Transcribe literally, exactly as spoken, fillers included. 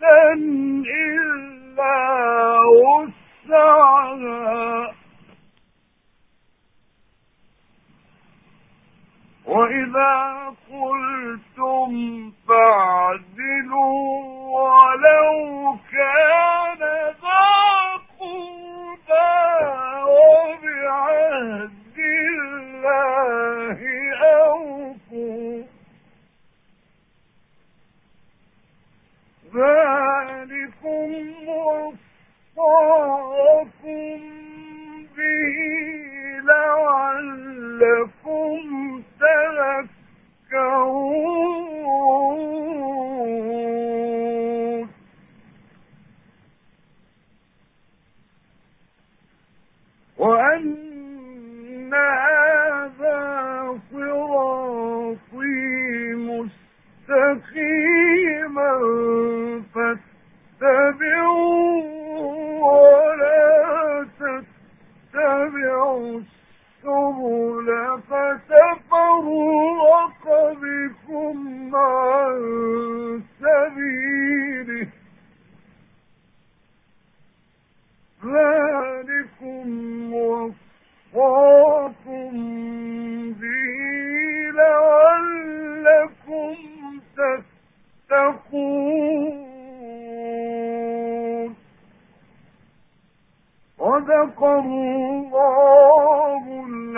إلا وسعها وإذا قلتم فاعدلوا ولو كان ذا قربى وبعهد الله أوفوا ذلكم وصاكم به لعلكم تذكرون وأن هذا صراطي مستقيما فاتبعوه ولا تتبعوا السبل فتفرق بكم عن سبيله ذلكم وصاكم به لعلكم تتقون صدق الله